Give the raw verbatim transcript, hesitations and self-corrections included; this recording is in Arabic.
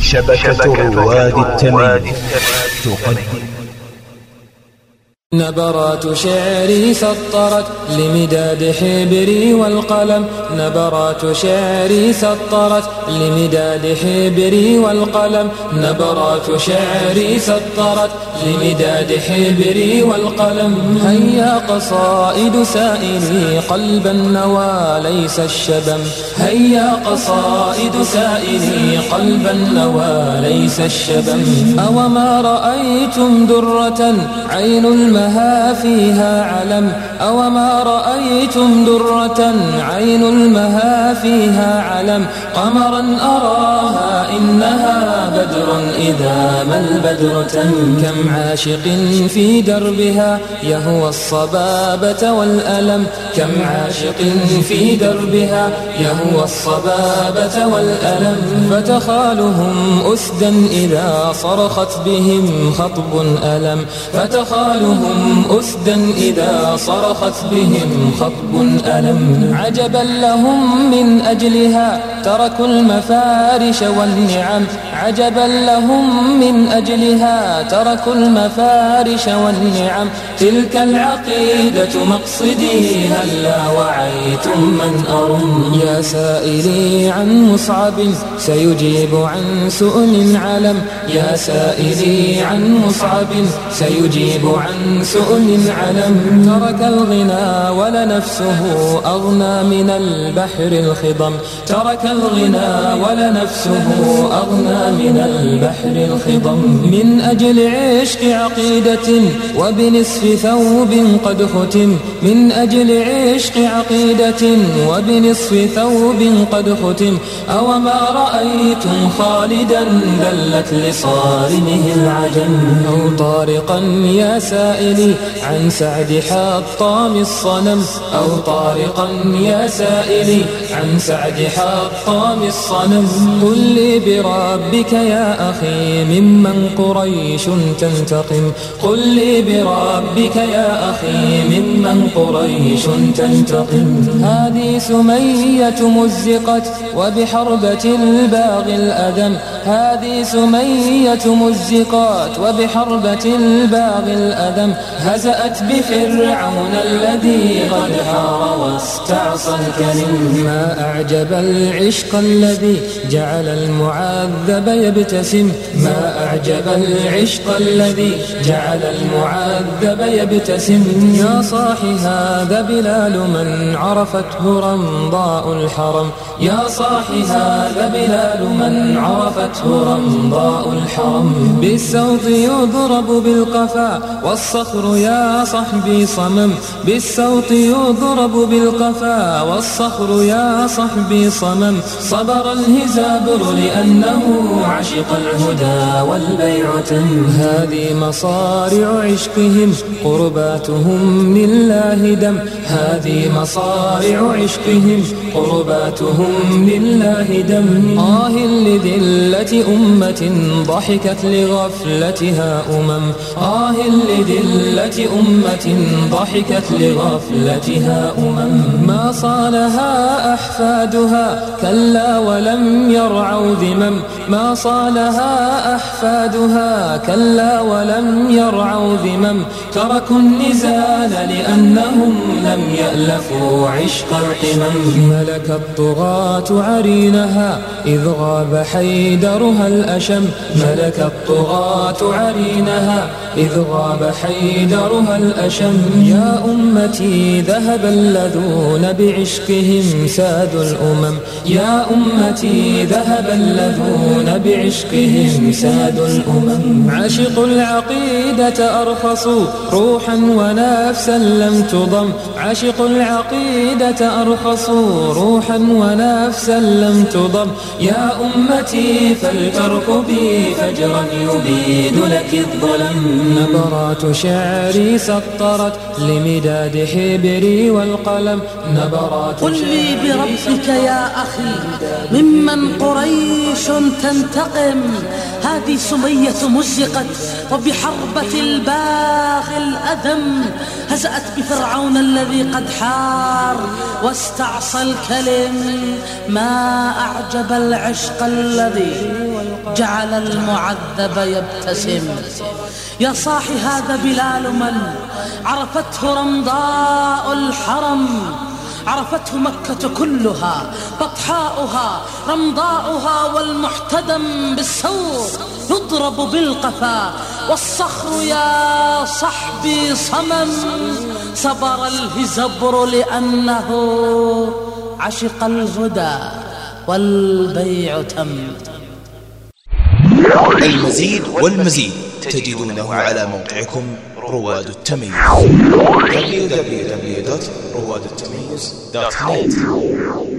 شبكة رواد التميم تقدم نبرات شعري سطرت لمداد حبري والقلم. نبرات شعري سطرت لمداد حبري والقلم. نبرات شعري سطرت لمداد حبري والقلم. هيا قصائد سائلي قلب النوى ليس الشبم. هيا قصائد سائلي قلب النوى ليس الشبم. أوما رأيتم درة عين الماء المها فيها علم. أوما رأيتم درة عين المها فيها علم. قمرا أراها إنها بدر إذا ما البدر تم. كم عاشق في دربها يهوى الصبابة والألم. كم عاشق في دربها يهوى الصبابة والألم. فتخالهم أسدا إذا صرخت بهم خطب ألم. فتخالهم أسدا إذا صرخت بهم خطب ألم. عجبا لهم من أجلها تركوا المفارش والنعم. عجبا لهم من أجلها تركوا المفارش والنعم. تلك العقيدة مقصدي هلا وعيتم من أرم. يا سائلي عن مصعب سيجيب عن سؤل علم. يا سائلي عن مصعب سيجيب عن سؤل علم. ترك الغنى ولنفسه أغنى من البحر الخضم. ترك الغنى ولنفسه أغنى من البحر الخضم. من أجل عشق عقيدة وبنصف ثوب قد ختم. من أجل عشق عقيدة وبنصف ثوب قد ختم. أوما رأيتم خالدا ذلت لصارمه العجم. أو طارقا يا سائلي عن سعد حطام الصنم. أو طارقا يا سائلي عن سعد حطام الصنم. قل لي بربك يا أخي ممن قريش تنتقم. قل لي بربك يا أخي ممن قريش تنتقم. هذه سمية مزقت وبحربة الباغي الأدم. هذه سمية مزقات وبحربة الباغي الأدم. هزأت بفرعون الذي قد حار واستعصى الكريم. ما أعجب العشق الذي جعل المعذب يبتسم. ما أعجب العشق الذي جعل المعذب يبتسم. يا صاحي هذا بلال من عرفته رمضاء الحرم. يا صاحي هذا بلال من عرفته رمضاء الحرم. بالسوط يضرب بالقفا والصخر يا صحبي صمم. بالسوط يضرب بالقفا والصخر يا صحبي صمم. صبر الهزابر لأنه عشق الهدى والبيع تم. هذه مصارع عشقهم قرباتهم لله دم. هذه مصارع عشقهم قرباتهم لله دم. آه لذلة أمة ضحكت لغفلتها أمم. آه لذلة أمة ضحكت لغفلتها أمم. ما صانها أحفادها كلا ولم يرعوا ذمم. ما صانها أحفادها كلا ولم يرعوا ذمم. تركوا النزال لأنهم لم يألفوا عشق القمم. ملك الطغاة عرينها إذ غاب حيدرها الأشم. ملك الطغاة عرينها إذ غاب حيدرها الأشم. يا أمتي ذهب اللذون بعشقهم ساد الأمم. يا أمتي ذهب اللذون بعشقهم ساد الأمم. عشقوا العقيدة أرخصوا روحا ونفسا لم تضم. عشقوا العقيدة أرخصوا روحا ونفسا لم تضم. يا أمتي فلتركبي فجرا يبيد لك الظلم. نبرات شعري سطرت لمداد حبري والقلم. نبرات قل لي بربك يا أخي ممن قريش تنتقم. هذه سمية مزقت وبحربة الباغي الأذم. هزأت بفرعون الذي قد حار واستعصى الكلم. ما أعجب العشق الذي جعل المعذب يبتسم. يا صاحي هذا بلال من عرفته رمضاء الحرم، عرفته مكة كلها، بطحاؤها رمضاؤها، والمحتدم بالسور يضرب بالقفا، والصخر يا صحبي صمم. صبر الهزبر لأنه عشق الهدى والبيع تم. المزيد والمزيد تجدونه على موقعكم رواد التميز دبليو دبليو دبليو دوت رواد التميز دوت نت.